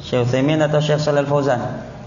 Syekh Utsaimin atau Syekh Shalal Fauzan?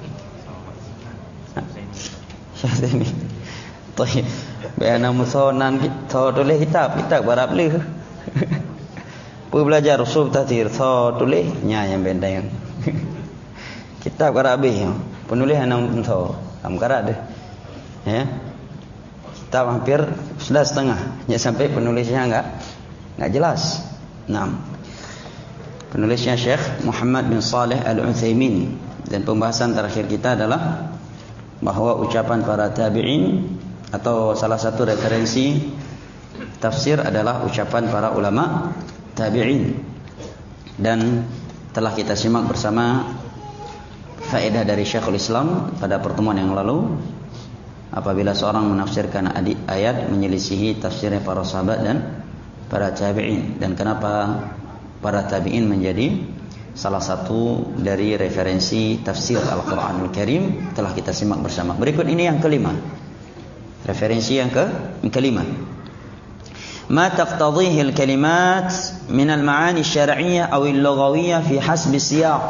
Syekh Utsaimin. Baik. Bayana musonan kita tulis kitab barap le. Pu belajar usul tafsir tulis nya yang benteng. Kitab barap be. Penulis anak tho. Am karat deh. Ya. Kitab hampir sudah setengah. Ya sampai penulisnya enggak jelas. 6. Penulisnya Syekh Muhammad bin Saleh Al-Utsaimin. Dan pembahasan terakhir kita adalah bahwa ucapan para tabi'in atau salah satu referensi tafsir adalah ucapan para ulama tabi'in. Dan telah kita simak bersama faedah dari Syekhul Islam pada pertemuan yang lalu. Apabila seorang menafsirkan ayat menyelisihi tafsirnya para sahabat dan para tabi'in, dan kenapa para tabi'in menjadi salah satu dari referensi tafsir Al-Quranul Karim, telah kita simak bersama. Berikut ini yang kelima. Referensi yang kelima. Ma taqtadhihi al-kalimat min al-ma'ani asy-syar'iyyah aw al-lughawiyyah fi hasbi siyaq.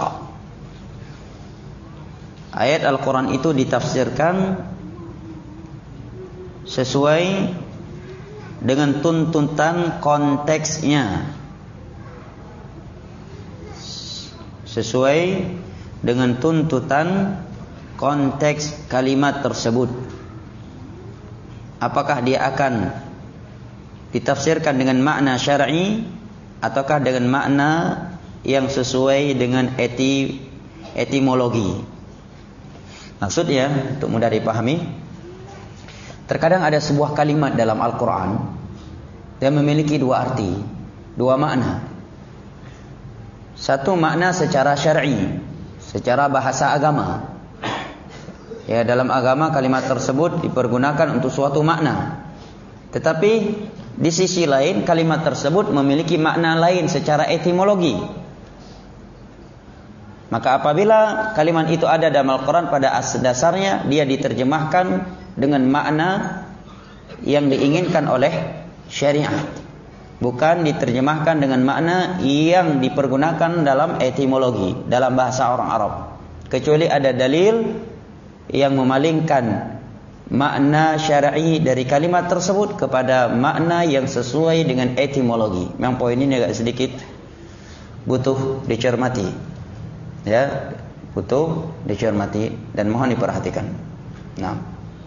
Ayat Al-Quran itu ditafsirkan sesuai dengan tuntutan konteksnya, sesuai dengan tuntutan konteks kalimat tersebut. Apakah dia akan ditafsirkan dengan makna syar'i ataukah dengan makna yang sesuai dengan etimologi. Maksudnya, untuk mudah dipahami, terkadang ada sebuah kalimat dalam Al-Quran yang memiliki dua arti, dua makna. Satu makna secara syar'i, secara bahasa agama. Ya, dalam agama kalimat tersebut dipergunakan untuk suatu makna. Tetapi di sisi lain kalimat tersebut memiliki makna lain secara etimologi. Maka apabila kalimat itu ada dalam Al-Quran, pada dasarnya dia diterjemahkan dengan makna yang diinginkan oleh syariat, bukan diterjemahkan dengan makna yang dipergunakan dalam etimologi, dalam bahasa orang Arab. Kecuali ada dalil yang memalingkan makna syar'i dari kalimat tersebut kepada makna yang sesuai dengan etimologi. Memang poin ini agak sedikit butuh dicermati. Ya, butuh dicermati dan mohon diperhatikan. Nah,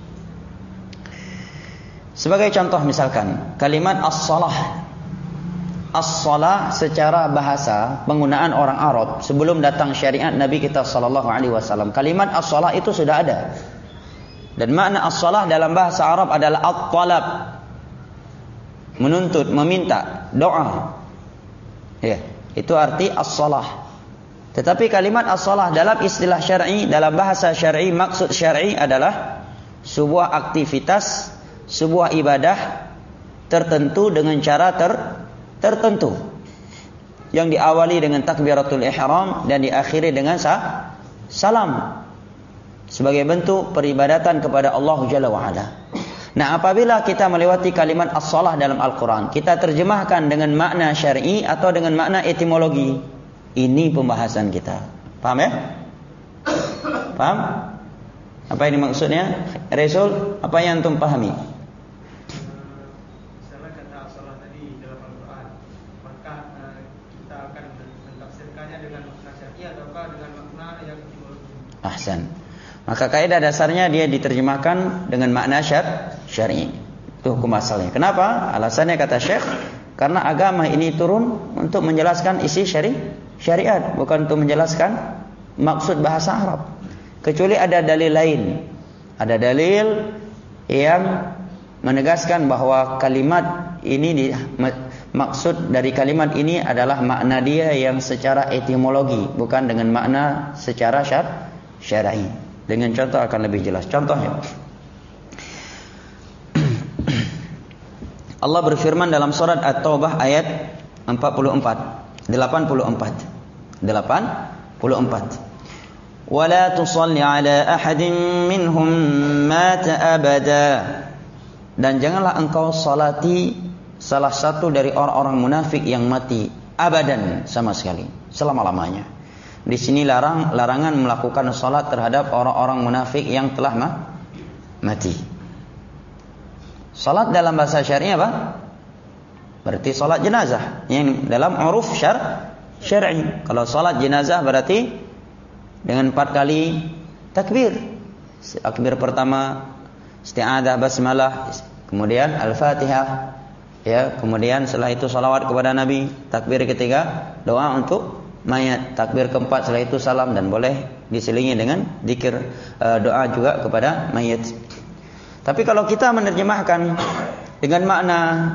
sebagai contoh misalkan kalimat as-salah. As-salah secara bahasa penggunaan orang Arab sebelum datang syariat Nabi kita sallallahu alaihi wasallam, kalimat as-salah itu sudah ada. Dan makna as-salah dalam bahasa Arab adalah at-talab, menuntut, meminta, doa. Ya, itu arti as-salah. Tetapi kalimat as-salah dalam istilah syar'i, dalam bahasa syar'i, maksud syar'i adalah sebuah aktivitas, sebuah ibadah tertentu dengan cara tertentu yang diawali dengan takbiratul ihram dan diakhiri dengan salam sebagai bentuk peribadatan kepada Allah Jalla wa Ala. Nah, apabila kita melewati kalimat as-salah dalam Al-Quran, kita terjemahkan dengan makna syar'i atau dengan makna etimologi. Ini pembahasan kita. Paham ya? Paham? Apa ini maksudnya? Rasul, apa yang antum pahami? Misalnya kata as-salah tadi dalam Al-Quran, maka kita akan mentafsirkannya dengan makna syar'i ataukah dengan makna yang etimologi? Ahsan. Maka kaidah dasarnya dia diterjemahkan dengan makna syar'i. Itu hukum asalnya. Kenapa? Alasannya kata Syekh, karena agama ini turun untuk menjelaskan isi syariat, bukan untuk menjelaskan maksud bahasa Arab. Kecuali ada dalil lain. Ada dalil yang menegaskan bahwa kalimat ini maksud dari kalimat ini adalah makna dia yang secara etimologi, bukan dengan makna secara syar'i. Dengan contoh akan lebih jelas. Contohnya, Allah berfirman dalam surat At-Taubah ayat 84. Wala tusalli ala ahadin minhum mata abada. Dan janganlah engkau salati salah satu dari orang-orang munafik yang mati abadan, sama sekali, selama-lamanya. Di sini larangan melakukan salat terhadap orang-orang munafik yang telah mati. Salat dalam bahasa syar'i apa? Berarti salat jenazah yang dalam uruf syar'i. Kalau salat jenazah berarti dengan 4 kali takbir. Takbir pertama isti'adzah, basmalah, kemudian al-Fatihah, ya, kemudian setelah itu salawat kepada Nabi. Takbir ketiga doa untuk mayat. Takbir keempat setelah itu salam, dan boleh diselingi dengan zikir doa juga kepada mayat. Tapi kalau kita menerjemahkan dengan makna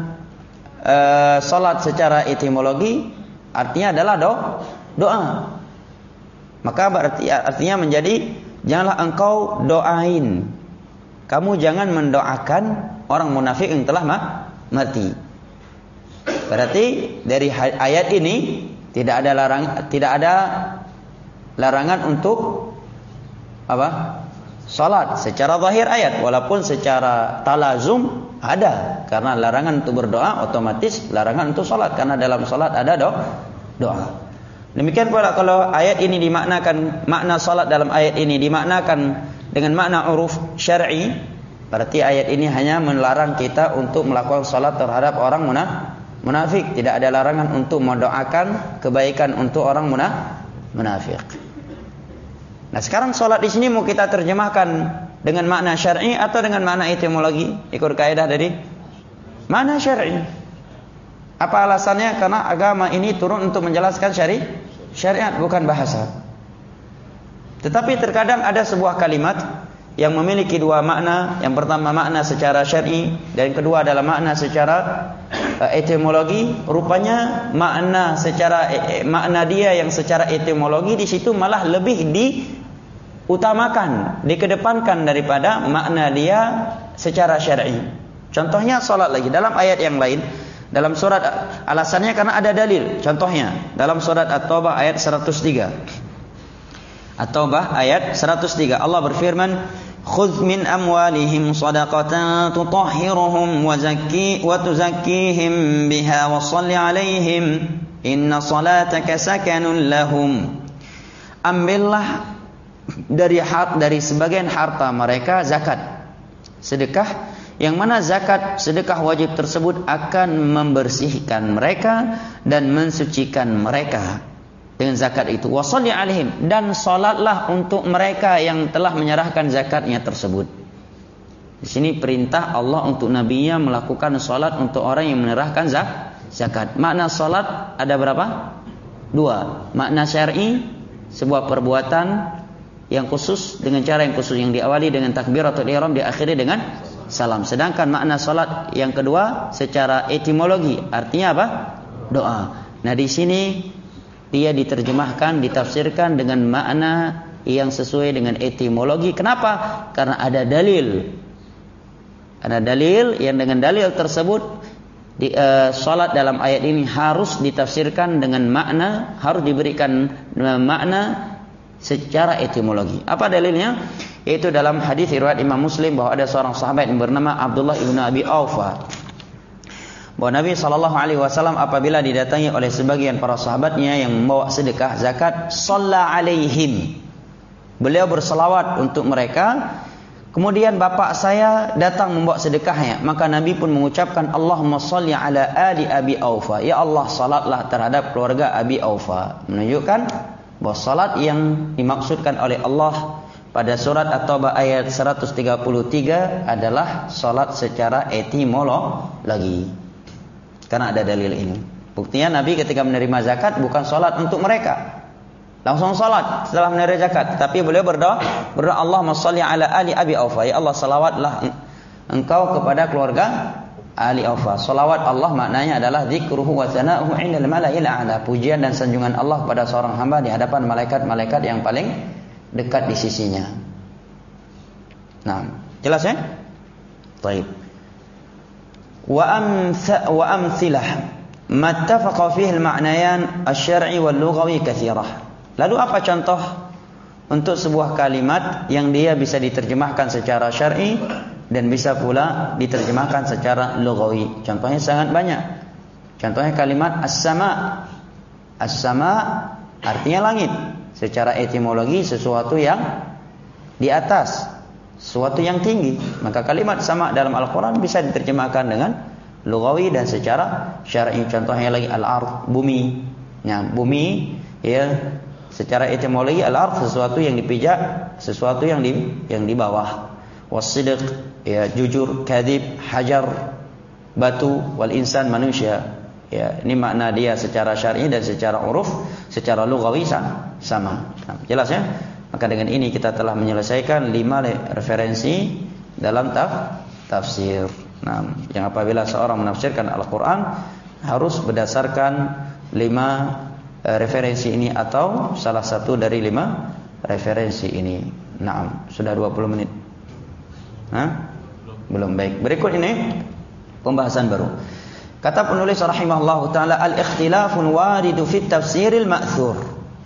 salat secara etimologi, artinya adalah doa. Maka berarti artinya menjadi janganlah engkau doain. Kamu jangan mendoakan orang munafik yang telah mati. Berarti dari ayat ini tidak ada larangan untuk apa? Salat secara zahir ayat, walaupun secara talazum ada, karena larangan untuk berdoa otomatis larangan untuk salat, karena dalam salat ada doa. Demikian pula kalau ayat ini dimaknakan, makna salat dalam ayat ini dimaknakan dengan makna uruf syar'i, berarti ayat ini hanya melarang kita untuk melakukan salat terhadap orang munafik. Tidak ada larangan untuk mendoakan kebaikan untuk orang munafik. Nah, sekarang salat di sini mau kita terjemahkan dengan makna syar'i atau dengan makna etimologi? Ikut kaidah dari makna syar'i. Apa alasannya? Karena agama ini turun untuk menjelaskan syariat, bukan bahasa. Tetapi terkadang ada sebuah kalimat yang memiliki dua makna. Yang pertama makna secara syar'i, dan yang kedua adalah makna secara etimologi. Rupanya makna dia yang secara etimologi di situ malah lebih diutamakan, dikedepankan daripada makna dia secara syar'i. Contohnya salat lagi dalam ayat yang lain, dalam surat, alasannya karena ada dalil. Contohnya dalam surat At-Taubah ayat 103. At-Taubah ayat 103, Allah berfirman, "Khudz min amwalihim shadaqatan tutahhiruhum wa tuzakkihim biha wa shalli 'alaihim inna salataka sakanun lahum." Ambillah dari sebagian harta mereka zakat, sedekah, yang mana zakat sedekah wajib tersebut akan membersihkan mereka dan mensucikan mereka dengan zakat itu. Wa shalli 'alaihim, dan salatlah untuk mereka yang telah menyerahkan zakatnya tersebut. Di sini perintah Allah untuk nabinya melakukan salat untuk orang yang menyerahkan zakat. Makna salat ada berapa? 2. Makna syar'i, sebuah perbuatan yang khusus dengan cara yang khusus, yang diawali dengan takbiratul ihram, diakhiri dengan salam. Sedangkan makna salat yang kedua secara etimologi, artinya apa? Doa. Nah, di sini dia diterjemahkan, ditafsirkan dengan makna yang sesuai dengan etimologi. Kenapa? Karena ada dalil. Ada dalil yang dengan dalil tersebut salat dalam ayat ini harus ditafsirkan dengan makna, harus diberikan makna secara etimologi. Apa dalilnya? Yaitu dalam hadis riwayat Imam Muslim bahwa ada seorang sahabat yang bernama Abdullah ibnu Abi Aufa, bahwa Nabi SAW apabila didatangi oleh sebagian para sahabatnya yang membawa sedekah zakat, shalla alaihim, beliau berselawat untuk mereka. Kemudian bapak saya datang membawa sedekahnya, maka Nabi pun mengucapkan, Allahumma shalli ala ali Abi Aufa, ya Allah salatlah terhadap keluarga Abi Aufa, menunjukkan bahwa salat yang dimaksudkan oleh Allah pada surat At-Taubah ayat 133 adalah salat secara etimologi. Karena ada dalil ini. Buktinya Nabi ketika menerima zakat bukan salat untuk mereka, langsung salat setelah menerima zakat, tapi beliau berdoa, Allahumma shalli ala ali Abi Aufa, ya Allah salawatlah engkau kepada keluarga Ali Aufa. Salawat Allah maknanya adalah dzikruhu wa tsana'uhu 'indal mala'il a'la, pujian dan sanjungan Allah pada seorang hamba di hadapan malaikat-malaikat yang paling dekat di sisinya. Nah, jelas ya? Baik. Wa amthilah mattafaqa fihi al-ma'nayan asy-syar'i wal lughawi katsirah. Lalu apa contoh untuk sebuah kalimat yang dia bisa diterjemahkan secara syar'i dan bisa pula diterjemahkan secara lughawi? Contohnya sangat banyak. Contohnya kalimat as-sama. As-sama artinya langit. secara etimologi sesuatu yang di atas, sesuatu yang tinggi. Maka kalimat sama dalam Al-Quran bisa diterjemahkan dengan lughawi dan secara syar'i. Contohnya lagi al-ard, bumi. Ya, bumi ya secara etimologi al-ard sesuatu yang dipijak, sesuatu yang di bawah. Was-sidq ya jujur, kadzib hajar, batu, wal insan manusia. Ya, ini makna dia secara syar'i dan secara uruf, secara lughawi sama. Nah, jelas ya? Maka dengan ini kita telah menyelesaikan 5 referensi dalam tafsir. Nah, yang apabila seorang menafsirkan Al-Quran harus berdasarkan 5 referensi ini atau salah satu dari 5 referensi ini. Nah, sudah 20 menit. Hah? Belum. Baik. Berikut ini pembahasan baru. Kata penulis rahimahullah taala, al-ikhtilafun waridu fit tafsiril ma'thur.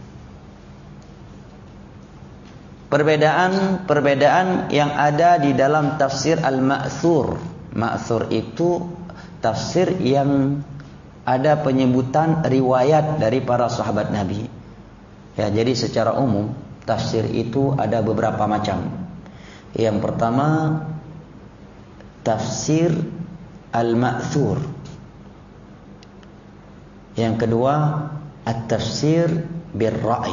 Perbedaan yang ada di dalam tafsir al-ma'thur. Ma'thur itu tafsir yang ada penyebutan riwayat dari para sahabat Nabi. Ya, jadi secara umum tafsir itu ada beberapa macam. Yang pertama tafsir al-ma'thur. Yang kedua at-tafsir bil-ra'i.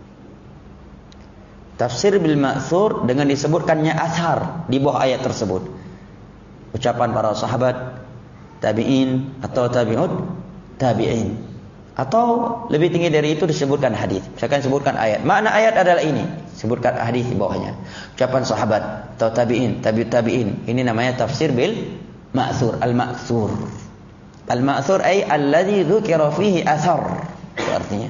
Tafsir bil-ma'thur dengan disebutkannya athar di bawah ayat tersebut. Ucapan para sahabat, tabi'in atau tabi'ut tabi'in. Atau lebih tinggi dari itu disebutkan hadis. Misalkan sebutkan ayat. Makna ayat adalah ini. Sebutkan hadis di bawahnya. Ucapan sahabat atau tabi'in, tabi'ut tabi'in. Ini namanya tafsir bil-ma'thur, al-ma'thur. Al-ma'thur ay alladhi dzukira fihi athar. Itu artinya.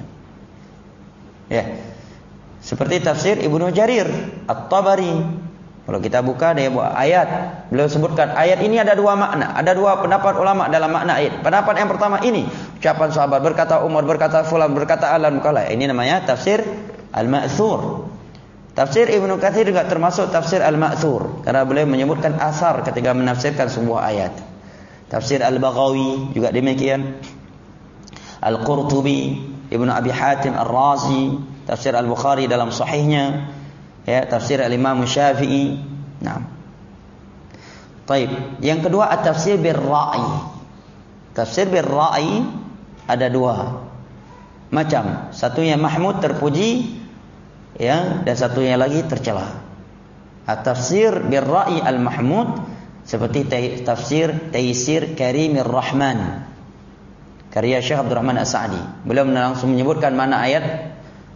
Ya. Seperti tafsir Ibnu Jarir At-Tabari. Kalau kita buka dia buat ayat, beliau sebutkan ayat ini ada 2 makna, ada 2 pendapat ulama dalam makna ayat. Pendapat yang pertama ini, ucapan sahabat, berkata Umar, berkata fulan, berkata alan kala. Ini namanya tafsir al-ma'thur. Tafsir Ibnu Katsir juga termasuk tafsir al-ma'thur karena beliau menyebutkan asar ketika menafsirkan sebuah ayat. Tafsir Al-Baghawi juga demikian. Al-Qurtubi, Ibnu Abi Hatim Ar-Razi, tafsir Al-Bukhari dalam sahihnya, ya, tafsir Al-Imam Syafi'i. Nah. Baik, yang kedua at-tafsir bir-ra'i. Tafsir bir-ra'i ada 2 macam. Satunya mahmud, terpuji, ya, dan satunya lagi tercela. At-tafsir bir-ra'i al-mahmud seperti tafsir Taisir Karimir Rahman karya Syekh Abdul Rahman As-Sa'di. Beliau langsung menyebutkan mana ayat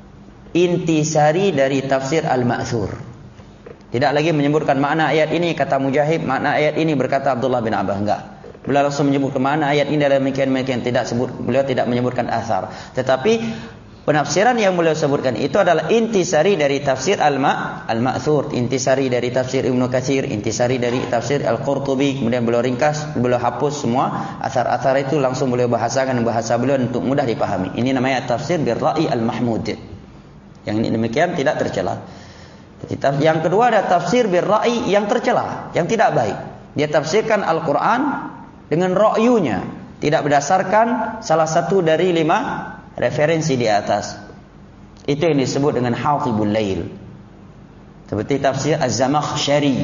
intisari dari tafsir al-ma'thur. Tidak lagi menyebutkan makna ayat ini kata Mujahid, makna ayat ini berkata Abdullah bin Abbas, enggak. Beliau langsung menyebutkan makna ayat ini adalah demikian-demikian, beliau tidak menyebutkan athar. Tetapi penafsiran yang beliau sebutkan itu adalah intisari dari tafsir al-ma'thur, intisari dari tafsir Ibnu Katsir, intisari dari tafsir Al-Qurtubi. Kemudian beliau ringkas, beliau hapus semua athar-athar itu, langsung beliau bahasakan bahasa beliau untuk mudah dipahami. Ini namanya tafsir bir-ra'i al-mahmud. Yang ini demikian tidak tercela. Yang kedua ada tafsir bir-ra'i yang tercela, yang tidak baik. Dia tafsirkan Al-Qur'an dengan ra'yunya, tidak berdasarkan salah satu dari 5 referensi di atas. Itu yang disebut dengan Hafibul Lail. Seperti tafsir Az-Zamakhsyari,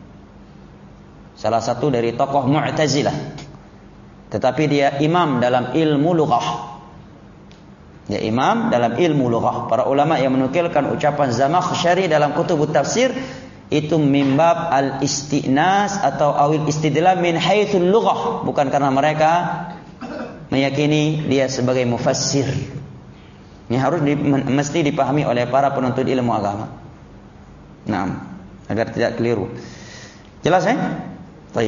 salah satu dari tokoh Mu'tazilah, tetapi dia imam dalam ilmu lughah. Dia imam dalam ilmu lughah. Para ulama yang menukilkan ucapan Zamakhsyari dalam kutubut tafsir itu mimbab al-istinas atau awil istidlal min haitsul lughah, bukan karena mereka meyakini dia sebagai mufassir. Ini harus mesti dipahami oleh para penuntut ilmu agama. Nah, agar tidak keliru. Jelas ya? Baik.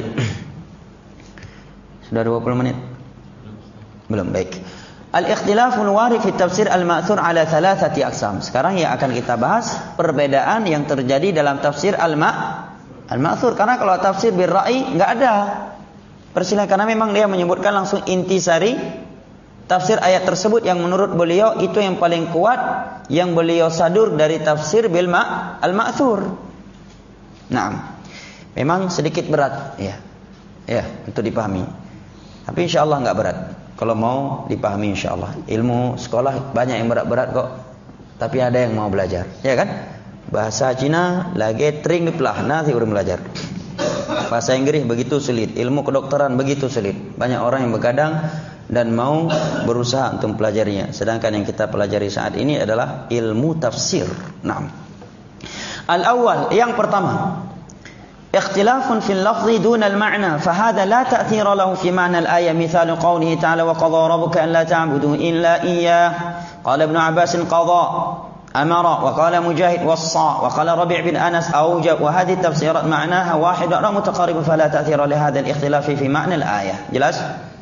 Sudah 20 menit. Belum, baik. Al-ikhtilaful warid fi tafsir al-ma'thur ala 3 aqsam. Sekarang yang akan kita bahas perbedaan yang terjadi dalam tafsir al-ma'thur. Karena kalau tafsir bir-ra'i enggak ada perselisihan, karena memang dia menyebutkan langsung intisari tafsir ayat tersebut yang menurut beliau itu yang paling kuat, yang beliau sadur dari tafsir bil al-ma'thur. Nah, memang sedikit berat ya untuk dipahami. Tapi insyaallah enggak berat kalau mau dipahami insyaallah. Ilmu sekolah banyak yang berat-berat kok. Tapi ada yang mau belajar, ya kan? Bahasa Cina lagi tring diplah, nanti urang belajar. Bahasa Inggris begitu sulit, ilmu kedokteran begitu sulit. Banyak orang yang begadang dan mau berusaha untuk mempelajarinya. Sedangkan yang kita pelajari saat ini adalah ilmu tafsir. Naam. Al-awwal, yang pertama, ikhtilafun fil lafzi duna al-ma'na, fahada la ta'thira lahu fi ma'na al-ayah, mithalu qawlihi ta'ala wa qadha rabbuka an la ta'budu illa iyyah. Qala Ibnu Abbas qadha amara, wa qala Mujahid wassa, wa qala Rabi' bin Anas awjab, wa hadhihi tafsirat ma'naha wahid wa mutaqarrib, fala ta'thira li hadha al-ikhtilaf fi ma'na al-ayah. Jelas?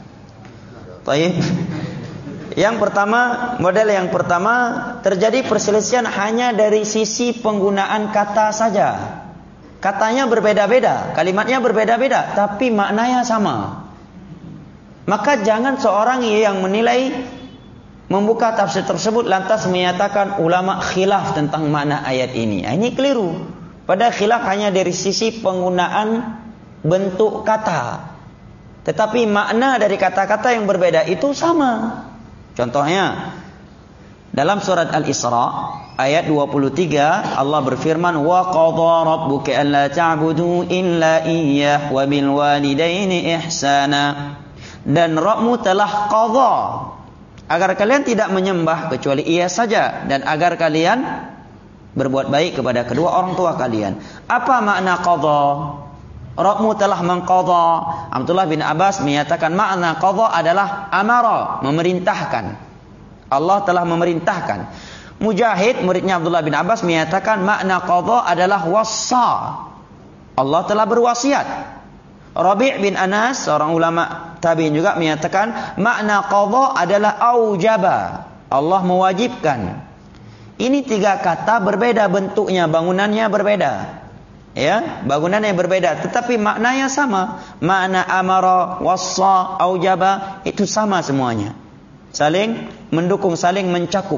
Baik. Yang pertama, model yang pertama, terjadi perselisihan hanya dari sisi penggunaan kata saja. Katanya berbeda-beda, kalimatnya berbeda-beda, tapi maknanya sama. Maka jangan seorang yang menilai, membuka tafsir tersebut lantas menyatakan ulama khilaf tentang makna ayat ini. Ini keliru. Padahal khilaf hanya dari sisi penggunaan bentuk kata. Tetapi makna dari kata-kata yang berbeda itu sama. Contohnya dalam surat Al-Isra ayat 23 Allah berfirman, wa qadha rabbuka alla ta'budu illa iyyah wa bil walidaini ihsana. Dan Rabbmu telah qadha agar kalian tidak menyembah kecuali Ia saja, dan agar kalian berbuat baik kepada kedua orang tua kalian. Apa makna qadha? Rabbmu telah mengqadha. Abdullah bin Abbas menyatakan makna qadha adalah amara, memerintahkan. Allah telah memerintahkan. Mujahid, muridnya Abdullah bin Abbas, menyatakan makna qadha adalah wassa. Allah telah berwasiat. Rabi' bin Anas, seorang ulama tabi'in juga, menyatakan makna qadha adalah aujaba. Allah mewajibkan. Ini tiga kata berbeda bentuknya, bangunannya berbeda. Ya, bangunannya berbeda, tetapi maknanya sama. Makna amara, wassa, aujaba itu sama semuanya. Saling mendukung, saling mencakup.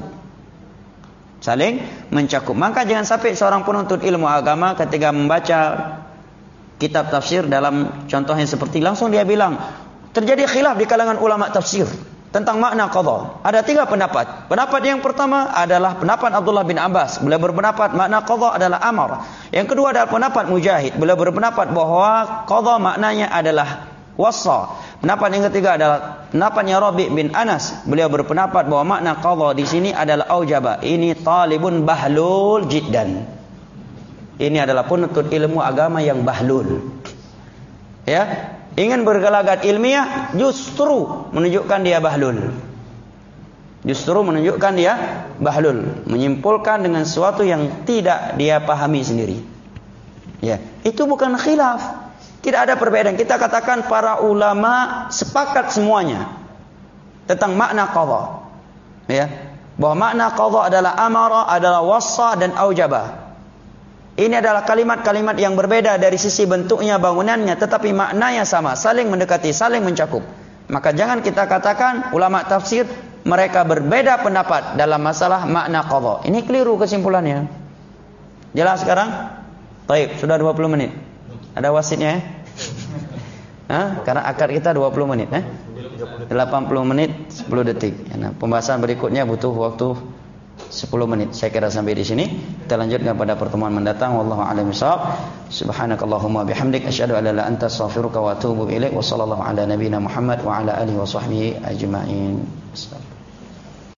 Saling mencakup. Maka jangan sampai seorang penuntut ilmu agama ketika membaca kitab tafsir dalam contohnya seperti, langsung dia bilang terjadi khilaf di kalangan ulama tafsir tentang makna qadha. Ada tiga pendapat. Pendapat yang pertama adalah pendapat Abdullah bin Abbas. Beliau berpendapat makna qadha adalah amar. Yang kedua adalah pendapat Mujahid. Beliau berpendapat bahwa qadha maknanya adalah wassa. Pendapat yang ketiga adalah pendapatnya Rabi' bin Anas. Beliau berpendapat bahwa makna qadha di sini adalah aujaba. Ini talibun bahlul jiddan. Ini adalah penuntut ilmu agama yang bahlul. Ya, ingin bergelagat ilmiah, justru menunjukkan dia bahlul. Justru menunjukkan dia bahlul, menyimpulkan dengan sesuatu yang tidak dia pahami sendiri. Ya, itu bukan khilaf. Tidak ada perbedaan. Kita katakan para ulama sepakat semuanya tentang makna qadha. Ya, bahwa makna qadha adalah amara, adalah wassa dan aujaba. Ini adalah kalimat-kalimat yang berbeda dari sisi bentuknya, bangunannya, tetapi maknanya sama, saling mendekati, saling mencakup. Maka jangan kita katakan ulama tafsir mereka berbeda pendapat dalam masalah makna qadha. Ini keliru kesimpulannya. Jelas sekarang? Baik, sudah 20 menit. Ada wasitnya ya? Karena akad kita 20 menit 80 menit 10 detik. Nah, pembahasan berikutnya butuh waktu 10 menit. Saya kira sampai di sini. Kita lanjutkan pada pertemuan mendatang. Wallahu a'lam bishawab. Subhanakallahumma bihamdik asyhadu an la ilaha illa anta astaghfiruka wa atubu ilaik. Wa sallallahu ala nabiyyina Muhammad wa ala alihi wa sahbihi ajma'in.